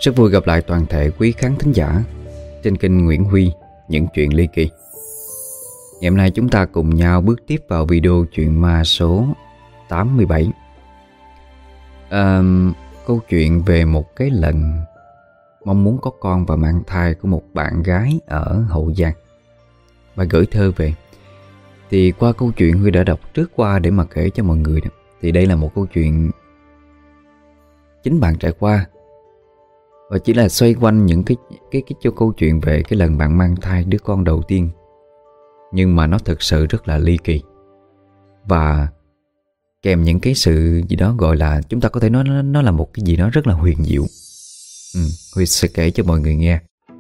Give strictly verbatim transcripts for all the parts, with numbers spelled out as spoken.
Rất vui gặp lại toàn thể quý khán thính giả trên kênh Nguyễn Huy Những Chuyện Ly Kỳ. Ngày hôm nay chúng ta cùng nhau bước tiếp vào video chuyện ma số tám mươi bảy. à, Câu chuyện về một cái lần mong muốn có con và mang thai của một bạn gái ở Hậu Giang và gửi thơ về. Thì qua câu chuyện Huy đã đọc trước qua để mà kể cho mọi người đó, thì đây là một câu chuyện chính bạn trải qua, và chỉ là xoay quanh những cái cái cái cho câu chuyện về cái lần bạn mang thai đứa con đầu tiên. Nhưng mà nó thực sự rất là ly kỳ, và kèm những cái sự gì đó gọi là chúng ta có thể nói nó, nó là một cái gì đó rất là huyền diệu. ừ, Huy sẽ kể cho mọi người nghe.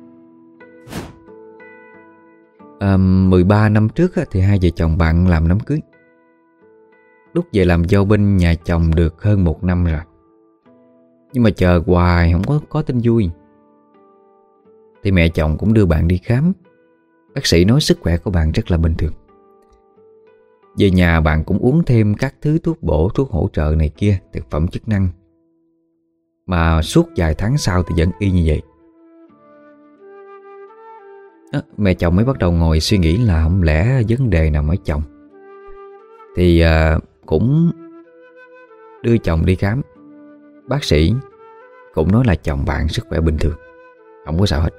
à, mười ba năm trước á, thì hai vợ chồng bạn làm đám cưới. Lúc về làm dâu bên nhà chồng được hơn một năm rồi, nhưng mà chờ hoài không có, có tin vui. Thì mẹ chồng cũng đưa bạn đi khám. Bác sĩ nói sức khỏe của bạn rất là bình thường. Về nhà bạn cũng uống thêm các thứ thuốc bổ, thuốc hỗ trợ này kia, thực phẩm chức năng. Mà suốt vài tháng sau thì vẫn y như vậy. Đó, mẹ chồng mới bắt đầu ngồi suy nghĩ là không lẽ vấn đề nằm ở chồng. Thì à, cũng đưa chồng đi khám. Bác sĩ cũng nói là chồng bạn sức khỏe bình thường, không có sao hết.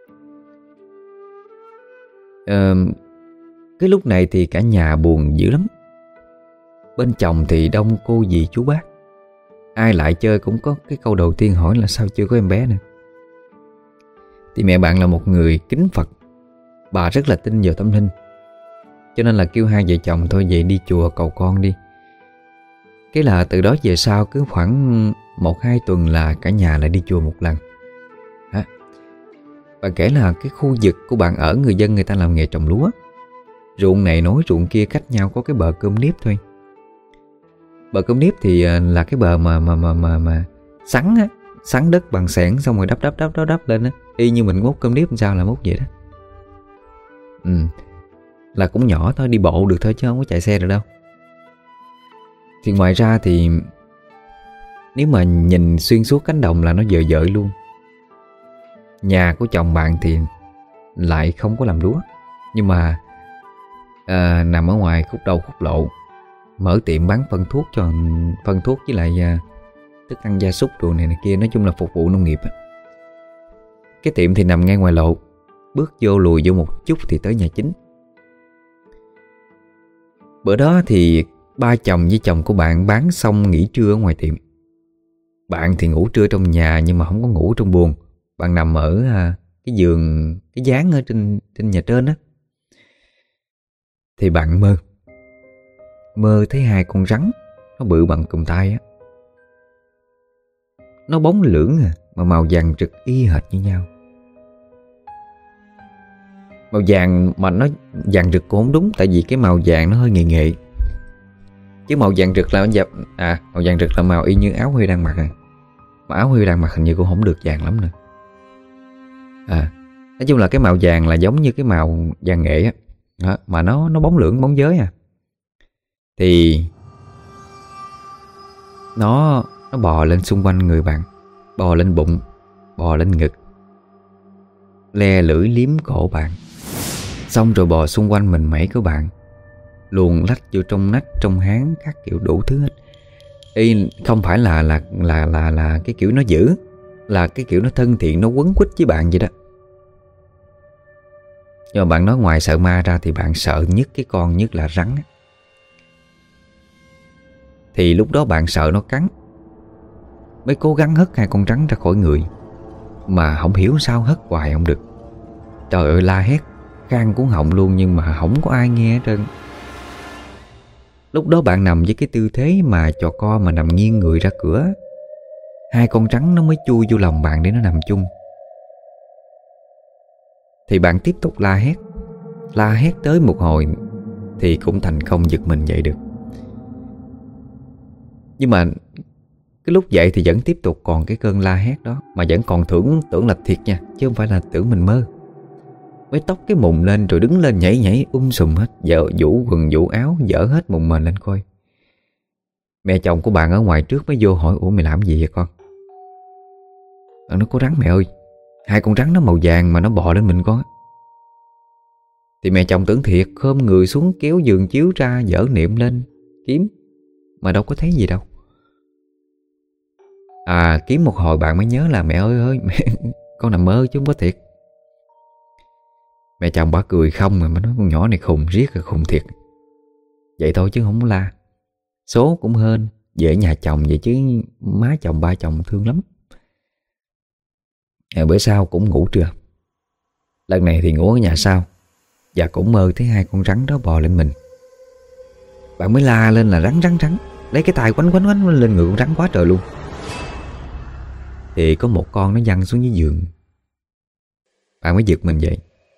à, Cái lúc này thì cả nhà buồn dữ lắm. Bên chồng thì đông cô dì chú bác, ai lại chơi cũng có cái câu đầu tiên hỏi là sao chưa có em bé nữa. Thì mẹ bạn là một người kính Phật, bà rất là tin vào tâm linh, cho nên là kêu hai vợ chồng thôi vậy đi chùa cầu con đi. Cái là từ đó về sau cứ khoảng một hai tuần là cả nhà lại đi chùa một lần. Hả? Bạn kể là cái khu vực của bạn ở người dân người ta làm nghề trồng lúa. Ruộng này nối ruộng kia cách nhau có cái bờ cơm niếp thôi. Bờ cơm niếp thì là cái bờ mà mà mà mà, mà sắn á, sắn đất bằng xẻng xong rồi đắp đắp đắp đắp đắp lên á, y như mình múc cơm niếp sao là múc vậy đó. Ừ, là cũng nhỏ thôi, đi bộ được thôi chứ không có chạy xe được đâu. Thì ngoài ra thì nếu mà nhìn xuyên suốt cánh đồng là nó dời dợi luôn. Nhà của chồng bạn thì lại không có làm lúa, nhưng mà à, nằm ở ngoài khúc đầu khúc lộ, mở tiệm bán phân thuốc cho phân thuốc với lại à, thức ăn gia súc đồ này này kia, nói chung là phục vụ nông nghiệp á. Cái tiệm thì nằm ngay ngoài lộ, bước vô lùi vô một chút thì tới nhà chính. Bữa đó thì ba chồng với chồng của bạn bán xong nghỉ trưa ở ngoài tiệm. Bạn thì ngủ trưa trong nhà nhưng mà không có ngủ trong buồng. Bạn nằm ở à, cái giường, cái dáng ở trên, trên nhà trên á. Thì bạn mơ Mơ thấy hai con rắn, nó bự bằng cùm tay á. Nó bóng lưỡng à, mà màu vàng rực y hệt như nhau. Màu vàng mà nó vàng rực cũng không đúng, tại vì cái màu vàng nó hơi nghệ nghệ. Chứ màu vàng rực là à, màu vàng rực là màu y như áo Huy đang mặc à. Mà áo Huy đang mặc hình như cũng không được vàng lắm nữa. À, nói chung là cái màu vàng là giống như cái màu vàng nghệ á. Đó, mà nó nó bóng lưỡng bóng giới à. Thì nó nó bò lên xung quanh người bạn, bò lên bụng, bò lên ngực, le lưỡi liếm cổ bạn, xong rồi bò xung quanh mình mẩy của bạn, luồn lách vô trong nách, trong háng, các kiểu đủ thứ hết. Y không phải là là là là là cái kiểu nó dữ, là cái kiểu nó thân thiện, nó quấn quýt với bạn vậy đó. Nhưng mà bạn nói ngoài sợ ma ra thì bạn sợ nhất cái con nhất là rắn. Thì lúc đó bạn sợ nó cắn, mới cố gắng hất hai con rắn ra khỏi người, mà không hiểu sao hất hoài không được. Trời ơi, la hét khan cuốn họng luôn, nhưng mà không có ai nghe hết trơn. Lúc đó bạn nằm với cái tư thế mà chò co, mà nằm nghiêng người ra cửa. Hai con rắn nó mới chui vô lòng bạn để nó nằm chung. Thì bạn tiếp tục la hét, la hét tới một hồi thì cũng thành không giật mình dậy được. Nhưng mà cái lúc dậy thì vẫn tiếp tục còn cái cơn la hét đó, mà vẫn còn tưởng tưởng là thiệt nha, chứ không phải là tưởng mình mơ. Mới tóc cái mùng lên rồi đứng lên nhảy nhảy um sùm hết, vợ vũ quần vũ áo dở hết mùng mền lên coi. Mẹ chồng của bạn ở ngoài trước mới vô hỏi: "Ủa mày làm gì vậy con?" Bạn nói có rắn mẹ ơi. Hai con rắn nó màu vàng mà nó bò lên mình con á. Thì mẹ chồng tưởng thiệt, khom người xuống kéo giường chiếu ra, dở niệm lên kiếm, mà đâu có thấy gì đâu. À, kiếm một hồi bạn mới nhớ là mẹ ơi ơi mẹ, con nằm mơ chứ không có thiệt. Mẹ chồng bà cười không mà nói con nhỏ này khùng riết rồi, khùng thiệt. Vậy thôi chứ không có la. Số cũng hên về nhà chồng vậy chứ má chồng ba chồng thương lắm. À, bữa sau cũng ngủ trưa. Lần này thì ngủ ở nhà sau, và cũng mơ thấy hai con rắn đó bò lên mình. Bạn mới la lên là rắn rắn rắn, lấy cái tay quánh quánh quánh lên người con rắn quá trời luôn. Thì có một con nó văng xuống dưới giường. Bạn mới giật mình dậy.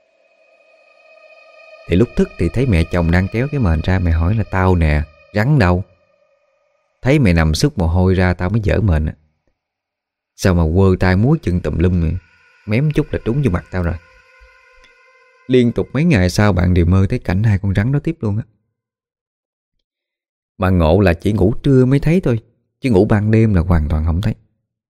Thì lúc thức thì thấy mẹ chồng đang kéo cái mền ra. Mẹ hỏi là tao nè, rắn đâu? Thấy mẹ nằm sứt mồ hôi ra, tao mới dở mền. Sao mà quơ tay múa chân tùm lum, mém chút là trúng vô mặt tao rồi. Liên tục mấy ngày sau bạn đều mơ thấy cảnh hai con rắn đó tiếp luôn á. Mà ngộ là chỉ ngủ trưa mới thấy thôi, chứ ngủ ban đêm là hoàn toàn không thấy.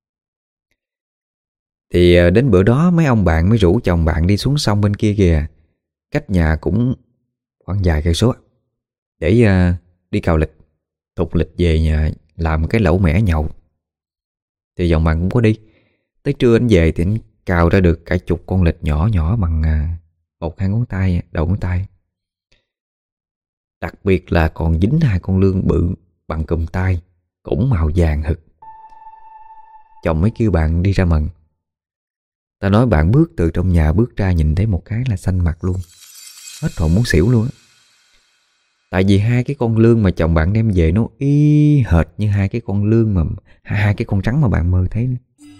Thì đến bữa đó mấy ông bạn mới rủ chồng bạn đi xuống sông bên kia kìa, cách nhà cũng khoảng vài cây số, để uh, đi cào lịch, thục lịch về nhà làm cái lẩu mẻ nhậu. Thì dòng bạn cũng có đi. Tới trưa anh về thì anh cào ra được cả chục con lịch nhỏ nhỏ bằng uh, một hai ngón tay, đầu ngón tay. Đặc biệt là còn dính hai con lươn bự bằng cùm tay, cũng màu vàng hực. Chồng mới kêu bạn đi ra mần. Ta nói bạn bước từ trong nhà bước ra nhìn thấy một cái là xanh mặt luôn, hết hồn muốn xỉu luôn á. Tại vì hai cái con lươn mà chồng bạn đem về nó y hệt như hai cái con lươn mà hai cái con rắn mà bạn mơ thấy.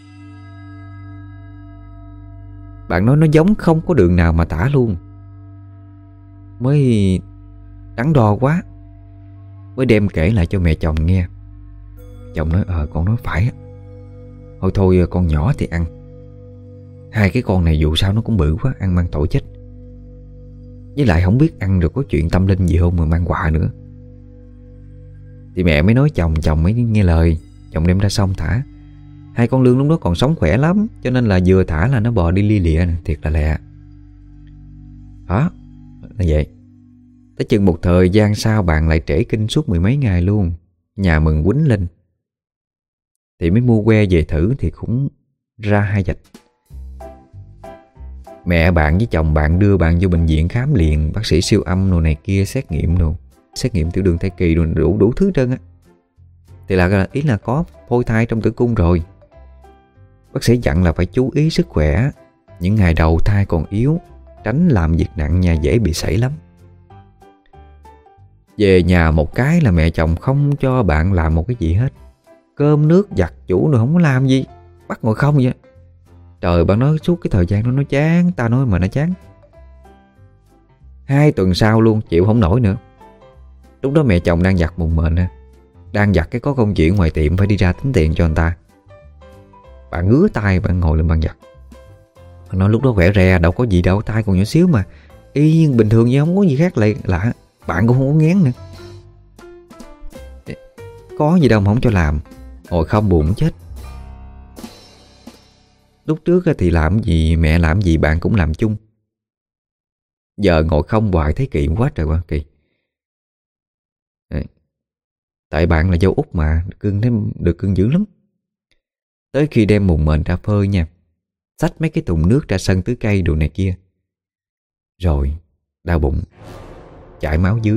Bạn nói nó giống không có đường nào mà tả luôn. Mới đắn đo quá, mới đem kể lại cho mẹ chồng nghe. Chồng nói ờ con nói phải á. Thôi thôi con nhỏ thì ăn, hai cái con này dù sao nó cũng bự quá, ăn mang tội chết. Với lại không biết ăn được có chuyện tâm linh gì không mà mang quà nữa. Thì mẹ mới nói chồng, chồng mới nghe lời. Chồng đem ra xong thả. Hai con lươn lúc đó còn sống khỏe lắm, cho nên là vừa thả là nó bò đi li lịa nè, thiệt là lẹ. Đó, là vậy. Tới chừng một thời gian sau bạn lại trễ kinh suốt mười mấy ngày luôn. Nhà mừng quýnh lên. Thì mới mua que về thử thì cũng ra hai vạch. Mẹ bạn với chồng bạn đưa bạn vô bệnh viện khám liền, bác sĩ siêu âm đồ này kia, xét nghiệm đồ, xét nghiệm tiểu đường thai kỳ đồ, đủ đủ thứ trơn á. Thì là ý là có phôi thai trong tử cung rồi. Bác sĩ dặn là phải chú ý sức khỏe, những ngày đầu thai còn yếu, tránh làm việc nặng nhà dễ bị sảy lắm. Về nhà một cái là mẹ chồng không cho bạn làm một cái gì hết. Cơm nước giặt giũ rồi không có làm gì, bắt ngồi không vậy. Trời, bạn nói suốt cái thời gian đó nó chán. Ta nói mà nó chán. Hai tuần sau luôn chịu không nổi nữa. Lúc đó mẹ chồng đang giặt mùng mền, đang giặt cái có công chuyện ngoài tiệm phải đi ra tính tiền cho người ta. Bạn ngứa tay, bạn ngồi lên bàn giặt. Bạn nói lúc đó khỏe re, đâu có gì đâu, tay còn nhỏ xíu mà y bình thường chứ không có gì khác lại lạ. Bạn cũng không có ngán nữa. Có gì đâu mà không cho làm, ngồi không buồn chết. Lúc trước thì làm gì mẹ làm gì bạn cũng làm chung. Giờ ngồi không hoài thấy kỳ quá trời quá kỳ. Tại bạn là dâu út mà, được cưng, được cưng dữ lắm. Tới khi đem mùng mền ra phơi nha, xách mấy cái thùng nước ra sân tưới cây đồ này kia. Rồi đau bụng, chảy máu dưới.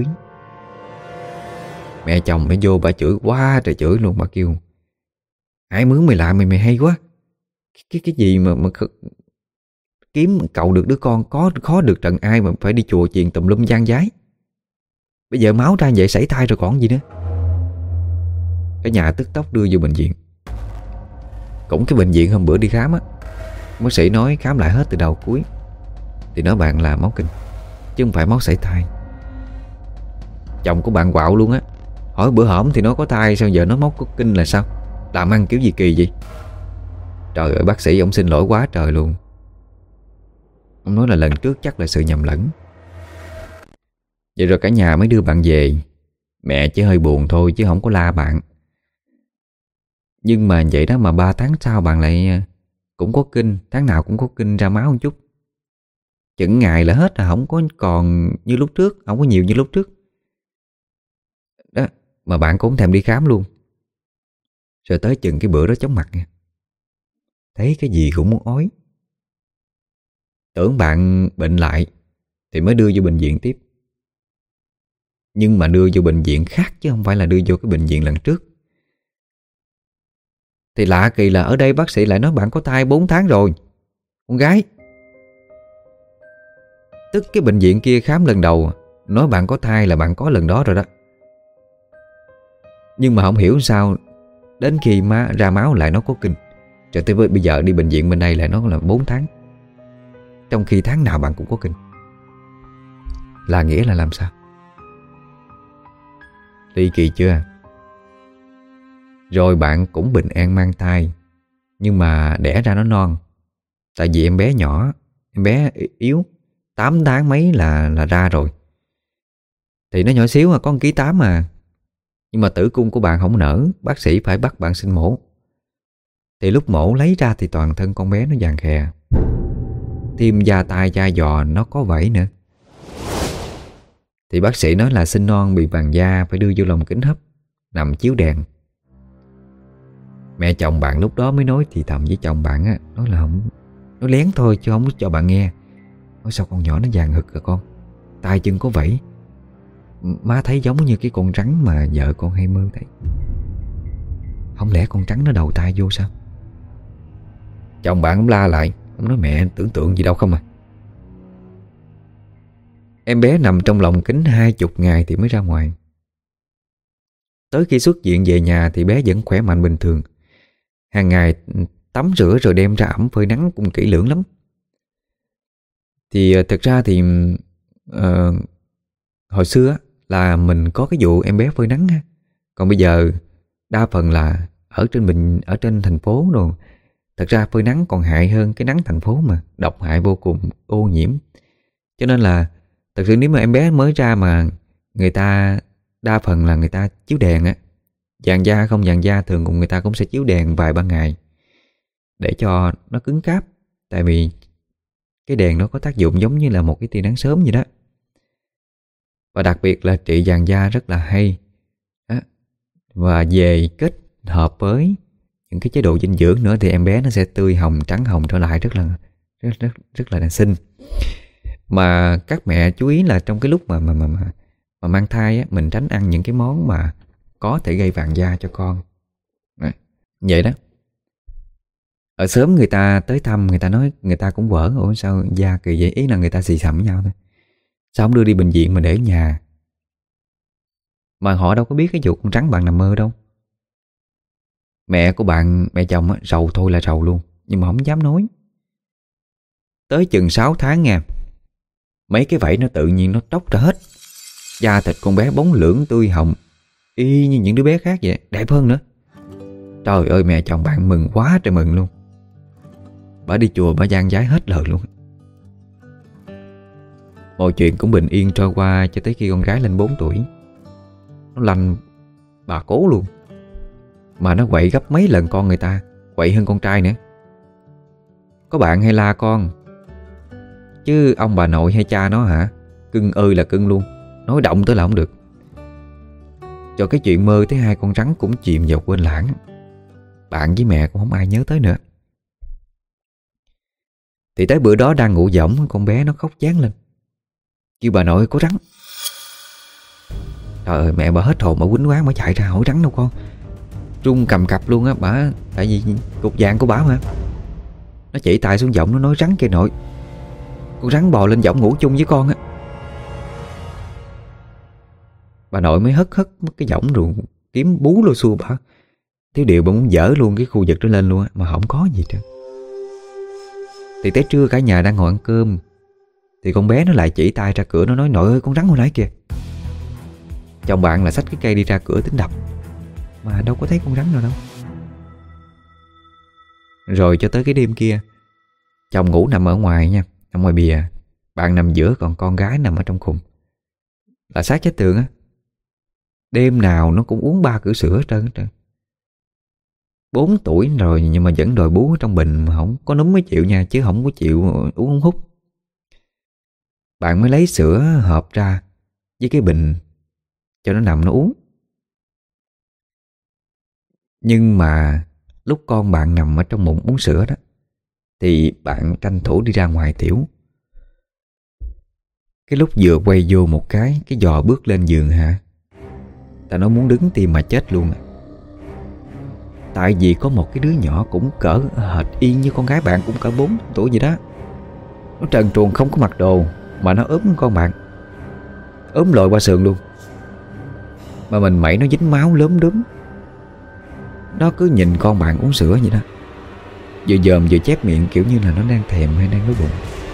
Mẹ chồng mới vô bà chửi quá trời chửi luôn. Bà kêu Hải mướn mày làm mày mày hay quá. Cái cái gì mà mà kiếm cậu được đứa con có khó được trần ai mà phải đi chùa chiền tùm lum gian giái. Bây giờ máu ra vậy sảy thai rồi còn gì nữa. Cả nhà tức tốc đưa vô bệnh viện. Cũng cái bệnh viện hôm bữa đi khám á, bác sĩ nói khám lại hết từ đầu cuối thì nói bạn là máu kinh chứ không phải máu sảy thai. Chồng của bạn quạo luôn á. Hỏi bữa hổm thì nó có thai, sao giờ nó máu có kinh là sao? Làm ăn kiểu gì kỳ vậy? Trời ơi, bác sĩ ông xin lỗi quá trời luôn. Ông nói là lần trước chắc là sự nhầm lẫn. Vậy rồi cả nhà mới đưa bạn về. Mẹ chỉ hơi buồn thôi chứ không có la bạn. Nhưng mà vậy đó mà ba tháng sau bạn lại cũng có kinh, tháng nào cũng có kinh ra máu một chút. Chừng ngày là hết, là không có còn như lúc trước, không có nhiều như lúc trước đó. Mà bạn cũng không thèm đi khám luôn. Rồi tới chừng cái bữa đó chóng mặt nha, thấy cái gì cũng muốn ói. Tưởng bạn bệnh lại thì mới đưa vô bệnh viện tiếp. Nhưng mà đưa vô bệnh viện khác chứ không phải là đưa vô cái bệnh viện lần trước. Thì lạ kỳ là ở đây bác sĩ lại nói bạn có thai bốn tháng rồi, con gái. Tức cái bệnh viện kia khám lần đầu nói bạn có thai là bạn có lần đó rồi đó. Nhưng mà không hiểu sao đến khi má ra máu lại nó có kinh, rồi tới bây giờ đi bệnh viện bên đây lại nói là bốn tháng, trong khi tháng nào bạn cũng có kinh. Là nghĩa là làm sao? Ly kỳ chưa? Rồi bạn cũng bình an mang thai, nhưng mà đẻ ra nó non. Tại vì em bé nhỏ, em bé yếu, tám tháng mấy là là ra rồi. Thì nó nhỏ xíu mà, có một ký tám mà. Nhưng mà tử cung của bạn không nở, bác sĩ phải bắt bạn sinh mổ. Thì lúc mổ lấy ra thì toàn thân con bé nó vàng khè, thêm da tai da giò nó có vảy nữa. Thì bác sĩ nói là sinh non bị vàng da, phải đưa vô lồng kính hấp, nằm chiếu đèn. Mẹ chồng bạn lúc đó mới nói thì thầm với chồng bạn á, nói là không, nói lén thôi chứ không có cho bạn nghe. Nói sao con nhỏ nó vàng hực rồi con, tay chân có vảy, má thấy giống như cái con rắn mà vợ con hay mơ thấy. Không lẽ con rắn nó đầu tay vô sao? Chồng bạn cũng la lại, ông nói mẹ tưởng tượng gì đâu không à. Em bé nằm trong lồng kính hai chục ngày thì mới ra ngoài. Tới khi xuất viện về nhà thì bé vẫn khỏe mạnh bình thường. Hàng ngày tắm rửa rồi đem ra ẩm phơi nắng cũng kỹ lưỡng lắm. Thì thực ra thì uh, hồi xưa là mình có cái vụ em bé phơi nắng ha. Còn bây giờ đa phần là ở trên mình ở trên thành phố rồi. Thật ra phơi nắng còn hại hơn cái nắng thành phố mà, độc hại vô cùng, ô nhiễm. Cho nên là thật sự nếu mà em bé mới ra mà người ta đa phần là người ta chiếu đèn á, vàng da không vàng da thường cùng người ta cũng sẽ chiếu đèn vài ba ngày để cho nó cứng cáp. Tại vì cái đèn nó có tác dụng giống như là một cái tia nắng sớm vậy đó. Và đặc biệt là trị vàng da rất là hay đó. Và về kết hợp với những cái chế độ dinh dưỡng nữa thì em bé nó sẽ tươi hồng trắng hồng trở lại, rất là rất rất rất là xinh. Mà các mẹ chú ý là trong cái lúc mà mà mà mà, mà mang thai á, mình tránh ăn những cái món mà có thể gây vàng da cho con. Đấy, vậy đó. Ở sớm người ta tới thăm, người ta nói, người ta cũng vỡ, ủa sao da kỳ vậy? Ý là người ta xì xầm với nhau thôi. Sao không đưa đi bệnh viện mà để ở nhà? Mà họ đâu có biết cái vụ con rắn bạn nằm mơ đâu. Mẹ của bạn, mẹ chồng á, rầu thôi là rầu luôn, nhưng mà không dám nói. Tới chừng sáu tháng nha, mấy cái vảy nó tự nhiên nó tróc ra hết. Da thịt con bé bóng lưỡng tươi hồng, y như những đứa bé khác vậy, đẹp hơn nữa. Trời ơi, mẹ chồng bạn mừng quá trời mừng luôn. Bà đi chùa bà gian giái hết lời luôn. Mọi chuyện cũng bình yên trôi qua cho tới khi con gái lên bốn tuổi. Nó lanh bà cố luôn. Mà nó quậy gấp mấy lần con người ta, quậy hơn con trai nữa. Có bạn hay la con, chứ ông bà nội hay cha nó hả, cưng ơi là cưng luôn, nói động tới là không được. Cho cái chuyện mơ thấy hai con rắn cũng chìm vào quên lãng. Bạn với mẹ cũng không ai nhớ tới nữa. Thì tới bữa đó đang ngủ võng, con bé nó khóc chán lên, kêu bà nội có rắn. Trời ơi, mẹ bà hết hồn, bà quýnh quán, bà chạy ra hỏi rắn đâu con. Run cầm cập luôn á bà, tại vì cục vàng của bà mà. Nó chỉ tay xuống võng, nó nói rắn kìa nội, con rắn bò lên võng ngủ chung với con á. Bà nội mới hất hất mất cái võng rồi kiếm bú lô xua bà. Thiếu điều bà muốn dỡ luôn cái khu vực đó lên luôn á, mà không có gì trơn. Thì tới trưa cả nhà đang ngồi ăn cơm thì con bé nó lại chỉ tay ra cửa, nó nói nội ơi con rắn hồi nãy kìa. Chồng bạn là xách cái cây đi ra cửa tính đập, mà đâu có thấy con rắn nào đâu. Rồi cho tới cái đêm kia, chồng ngủ nằm ở ngoài nha, nằm ngoài bìa, bạn nằm giữa, còn con gái nằm ở trong khung, là sát chết tường á. Đêm nào nó cũng uống ba cữ sữa hết trơn hết trơn. Bốn tuổi rồi nhưng mà vẫn đòi bú ở trong bình, mà không có núm mới chịu nha, chứ không có chịu uống uống hút. Bạn mới lấy sữa hộp ra với cái bình cho nó nằm nó uống. Nhưng mà lúc con bạn nằm ở trong bụng uống sữa đó, thì bạn tranh thủ đi ra ngoài tiểu. Cái lúc vừa quay vô một cái Cái giò bước lên giường hả, ta nó muốn đứng tim mà chết luôn. Tại vì có một cái đứa nhỏ cũng cỡ hệt y như con gái bạn, cũng cỡ bốn tuổi gì đó. Nó trần truồng không có mặc đồ, mà nó ốm con bạn, ốm lội qua sườn luôn. Mà mình mẩy nó dính máu lốm đốm. Nó cứ nhìn con bạn uống sữa vậy đó, vừa dòm vừa chép miệng, kiểu như là nó đang thèm hay đang đói bụng.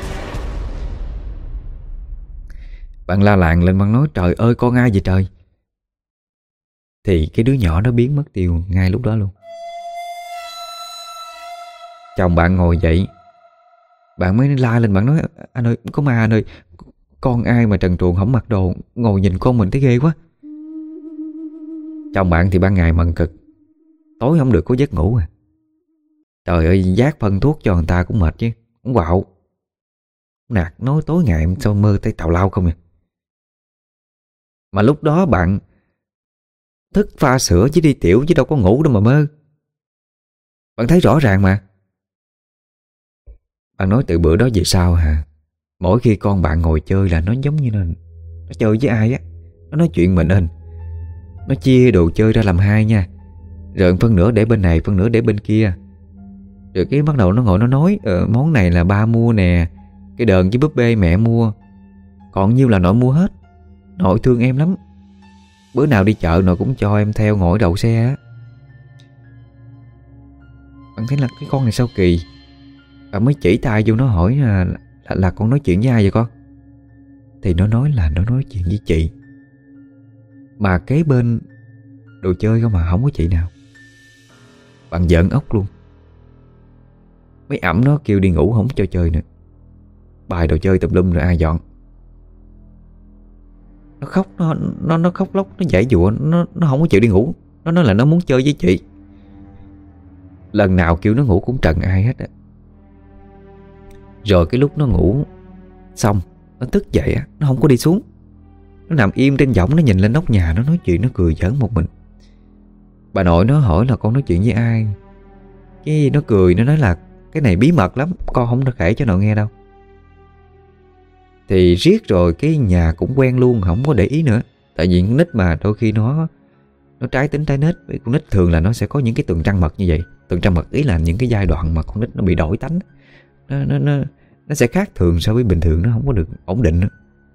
Bạn la làng lên, bạn nói trời ơi con ai vậy trời. Thì cái đứa nhỏ nó biến mất tiêu ngay lúc đó luôn. Chồng bạn ngồi dậy, bạn mới la lên, bạn nói anh ơi có ma anh ơi, con ai mà trần truồng không mặc đồ ngồi nhìn con mình thấy ghê quá. Chồng bạn thì ban ngày mần cực, tối không được có giấc ngủ à. Trời ơi, vác phân thuốc cho người ta cũng mệt chứ, cũng quạo nạt nói tối ngày sao mơ thấy tào lao không à. Mà lúc đó bạn thức pha sữa chứ đi tiểu, chứ đâu có ngủ đâu mà mơ. Bạn thấy rõ ràng mà. Bạn nói từ bữa đó về sau hả, mỗi khi con bạn ngồi chơi là nó giống như nó Nó chơi với ai á, nó nói chuyện mình lên. Nó chia đồ chơi ra làm hai nha, rồi phân nửa để bên này, phân nửa để bên kia. Rồi cái bắt đầu nó ngồi nó nói ờ, món này là ba mua nè, cái đờn với búp bê mẹ mua, còn nhiêu là nội mua hết. Nội thương em lắm, bữa nào đi chợ nội cũng cho em theo ngồi đậu xe á. Bạn thấy là cái con này sao kỳ. Bạn mới chỉ tay vô nó hỏi là, là, là con nói chuyện với ai vậy con. Thì nó nói là nó nói chuyện với chị. Mà kế bên đồ chơi không mà không có chị nào. Bạn giận ốc luôn. Mấy ẩm nó kêu đi ngủ không cho chơi nữa, bài đồ chơi tùm lum rồi ai dọn. Nó khóc, nó nó nó khóc lóc, nó giãy giụa, nó nó không có chịu đi ngủ. Nó nói là nó muốn chơi với chị. Lần nào kêu nó ngủ cũng trần ai hết á. Rồi cái lúc nó ngủ xong, nó thức dậy á, nó không có đi xuống. Nó nằm im trên võng, nó nhìn lên nóc nhà, nó nói chuyện, nó cười giỡn một mình. Bà nội nó hỏi là con nói chuyện với ai, cái nó cười, nó nói là cái này bí mật lắm, con không được kể cho nội nghe đâu. Thì riết rồi cái nhà cũng quen luôn, không có để ý nữa. Tại vì con nít mà đôi khi nó Nó trái tính trái nết. Con nít thường là nó sẽ có những cái tuần trăng mật như vậy. Tuần trăng mật ý là những cái giai đoạn mà con nít nó bị đổi tánh. Nó, nó, nó, nó sẽ khác thường so với bình thường, nó không có được ổn định nữa.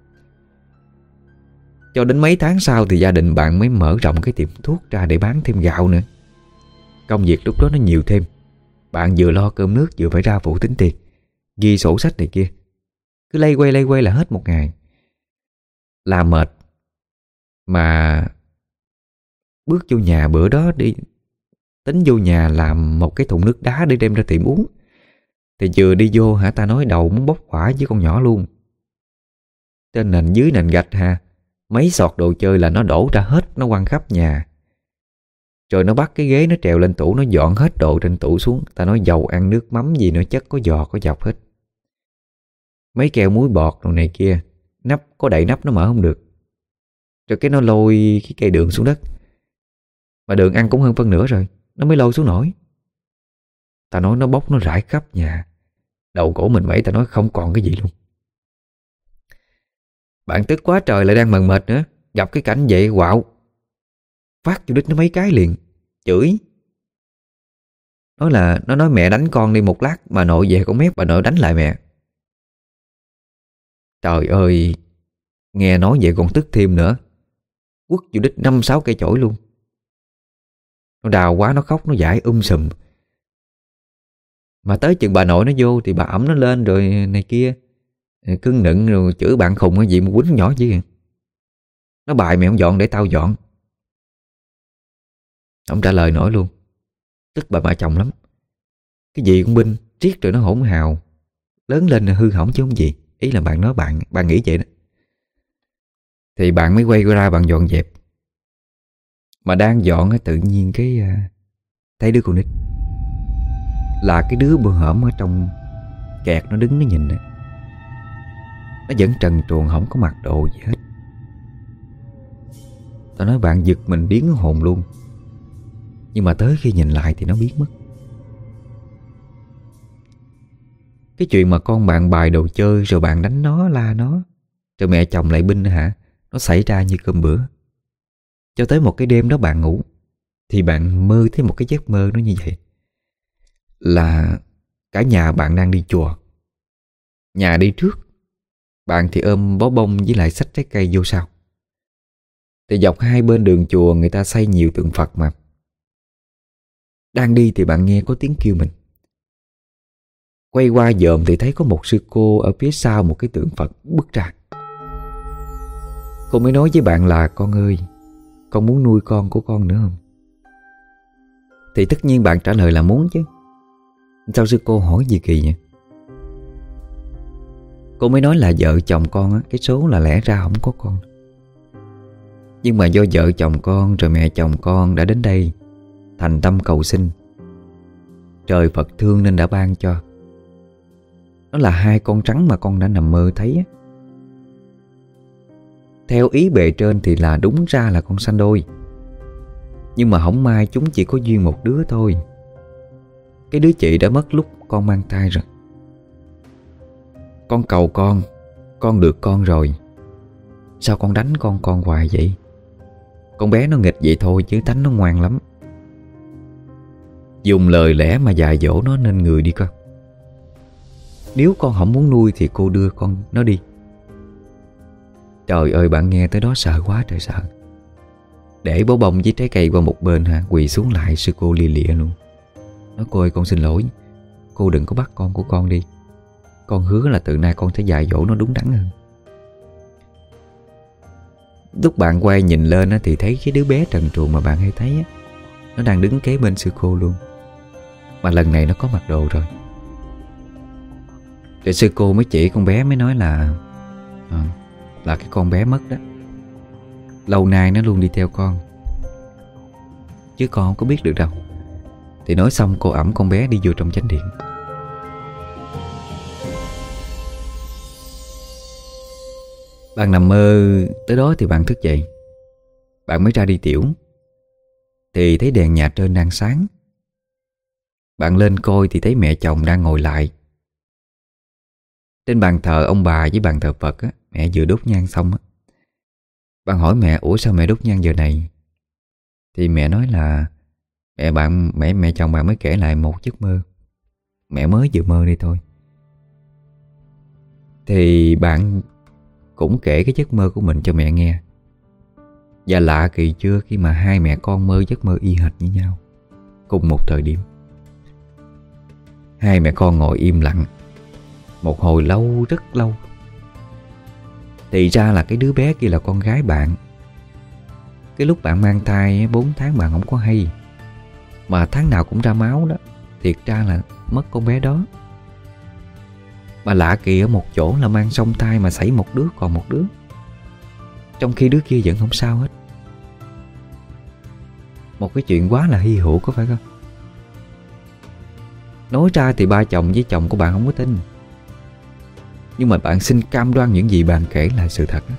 Cho đến mấy tháng sau thì gia đình bạn mới mở rộng cái tiệm thuốc ra để bán thêm gạo nữa. Công việc lúc đó nó nhiều thêm. Bạn vừa lo cơm nước vừa phải ra phụ tính tiền, ghi sổ sách này kia. Cứ lay quay lay quay là hết một ngày. Làm mệt mà bước vô nhà bữa đó đi, tính vô nhà làm một cái thùng nước đá để đem ra tiệm uống. Thì vừa đi vô hả, ta nói đầu muốn bốc hỏa với con nhỏ luôn. Trên nền dưới nền gạch ha, mấy sọt đồ chơi là nó đổ ra hết, nó quăng khắp nhà. Rồi nó bắt cái ghế, nó trèo lên tủ, nó dọn hết đồ trên tủ xuống. Ta nói dầu ăn nước mắm gì nữa chất có giò có dọc hết. Mấy keo muối bọt đồ này kia, nắp có đậy nắp nó mở không được. Rồi cái nó lôi cái cây đường xuống đất. Mà đường ăn cũng hơn phân nửa rồi, nó mới lôi xuống nổi. Ta nói nó bốc nó rải khắp nhà. Đầu cổ mình mẩy, ta nói không còn cái gì luôn. Bạn tức quá trời, lại đang mần mệt nữa, gặp cái cảnh vậy quạo, phát vô đít nó mấy cái liền, chửi. Nói là nó nói mẹ đánh con đi một lát, bà nội về con mép bà nội đánh lại mẹ. Trời ơi, nghe nói vậy còn tức thêm nữa, quất vô đít năm sáu cây chổi luôn. Nó đau quá, nó khóc, nó dãi um sùm. Mà tới chừng bà nội nó vô thì bà ẩm nó lên rồi này kia, cưng nựng rồi chửi bạn khùng cái gì mà quýnh nhỏ chứ. Nó bài mẹ không dọn để tao dọn. Không trả lời nổi luôn. Tức bà vợ chồng lắm. Cái gì cũng binh, riết rồi nó hỗn hào. Lớn lên là hư hỏng chứ không gì. Ý là bạn nói bạn, bạn nghĩ vậy đó. Thì bạn mới quay ra bạn dọn dẹp. Mà đang dọn tự nhiên cái thấy đứa con nít, là cái đứa bữa hổm ở trong kẹt nó đứng nó nhìn đó. Nó vẫn trần truồng, không có mặc đồ gì hết. Tao nói bạn giật mình điếng hồn luôn. Nhưng mà tới khi nhìn lại thì nó biến mất. Cái chuyện mà con bạn bài đồ chơi rồi bạn đánh nó, la nó, rồi mẹ chồng lại binh hả, nó xảy ra như cơm bữa. Cho tới một cái đêm đó bạn ngủ, thì bạn mơ thấy một cái giấc mơ nó như vậy. Là cả nhà bạn đang đi chùa. Nhà đi trước, bạn thì ôm bó bông với lại xách trái cây vô sau. Thì dọc hai bên đường chùa người ta xây nhiều tượng Phật mà. Đang đi thì bạn nghe có tiếng kêu mình. Quay qua dòm thì thấy có một sư cô ở phía sau một cái tượng Phật bước ra. Cô mới nói với bạn là: con ơi, con muốn nuôi con của con nữa không? Thì tất nhiên bạn trả lời là muốn chứ. Sao sư cô hỏi gì kỳ vậy? Cô mới nói là vợ chồng con á, cái số là lẽ ra không có con. Nhưng mà do vợ chồng con rồi mẹ chồng con đã đến đây thành tâm cầu xin, trời Phật thương nên đã ban cho. Nó là hai con trắng mà con đã nằm mơ thấy á. Theo ý bề trên thì là đúng ra là con sanh đôi. Nhưng mà hổng may chúng chỉ có duyên một đứa thôi. Cái đứa chị đã mất lúc con mang thai rồi. Con cầu con, con được con rồi, sao con đánh con con hoài vậy? Con bé nó nghịch vậy thôi chứ tánh nó ngoan lắm. Dùng lời lẽ mà dạy dỗ nó nên người đi con. Nếu con không muốn nuôi thì cô đưa con nó đi. Trời ơi, bạn nghe tới đó sợ quá trời sợ. Để bó bông với trái cây qua một bên ha, quỳ xuống lại sư cô lia lịa luôn. Nói: cô ơi, con xin lỗi, cô đừng có bắt con của con đi. Con hứa là từ nay con sẽ dạy dỗ nó đúng đắn hơn. Lúc bạn quay nhìn lên thì thấy cái đứa bé trần truồng mà bạn hay thấy, nó đang đứng kế bên sư cô luôn. Mà lần này nó có mặc đồ rồi. Rồi sư cô mới chỉ con bé, mới nói là à, là cái con bé mất đó. Lâu nay nó luôn đi theo con, chứ con không có biết được đâu. Thì nói xong cô ẵm con bé đi vô trong chánh điện. Bạn nằm mơ tới đó thì bạn thức dậy. Bạn mới ra đi tiểu thì thấy đèn nhà trên đang sáng. Bạn lên coi thì thấy mẹ chồng đang ngồi lại. Trên bàn thờ ông bà với bàn thờ Phật á, mẹ vừa đốt nhang xong á. Bạn hỏi mẹ: ủa sao mẹ đốt nhang giờ này? Thì mẹ nói là Mẹ bạn mẹ mẹ chồng bạn mới kể lại một giấc mơ mẹ mới vừa mơ đi thôi. Thì bạn cũng kể cái giấc mơ của mình cho mẹ nghe. Và lạ kỳ chưa, khi mà hai mẹ con mơ giấc mơ y hệt như nhau, cùng một thời điểm. Hai mẹ con ngồi im lặng một hồi lâu, rất lâu. Thì ra là cái đứa bé kia là con gái bạn. Cái lúc bạn mang thai bốn tháng bạn không có hay, mà tháng nào cũng ra máu đó. Thiệt ra là mất con bé đó. Mà lạ kỳ ở một chỗ là mang song thai mà xảy một đứa còn một đứa, trong khi đứa kia vẫn không sao hết. Một cái chuyện quá là hy hữu, có phải không? Nói ra thì ba chồng với chồng của bạn không có tin, nhưng mà bạn xin cam đoan những gì bạn kể là sự thật đó.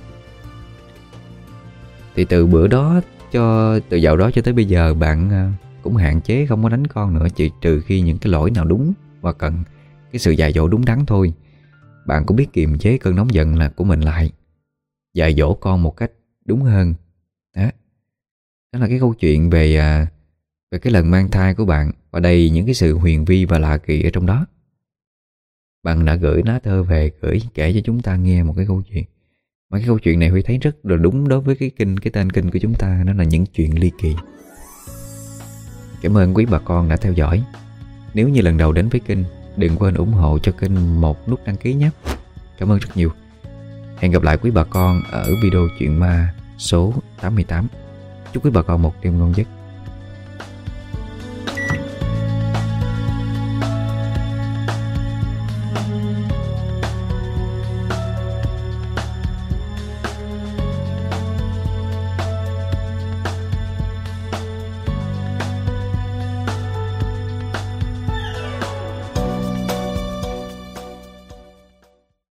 Thì từ bữa đó cho Từ dạo đó cho tới bây giờ bạn cũng hạn chế không có đánh con nữa, chỉ trừ khi những cái lỗi nào đúng và cần cái sự dạy dỗ đúng đắn thôi. Bạn cũng biết kiềm chế cơn nóng giận là của mình lại, dạy dỗ con một cách đúng hơn. Đó, đó là cái câu chuyện về về cái lần mang thai của bạn, và đầy những cái sự huyền vi và lạ kỳ ở trong đó. Bạn đã gửi lá thơ về, gửi kể cho chúng ta nghe một cái câu chuyện, mà cái câu chuyện này Huy thấy rất là đúng đối với cái kinh, cái tên kinh của chúng ta, đó là những chuyện ly kỳ. Cảm ơn quý bà con đã theo dõi. Nếu như lần đầu đến với kênh, đừng quên ủng hộ cho kênh một nút đăng ký nhé. Cảm ơn rất nhiều. Hẹn gặp lại quý bà con ở video chuyện ma số tám mươi tám. Chúc quý bà con một đêm ngon giấc.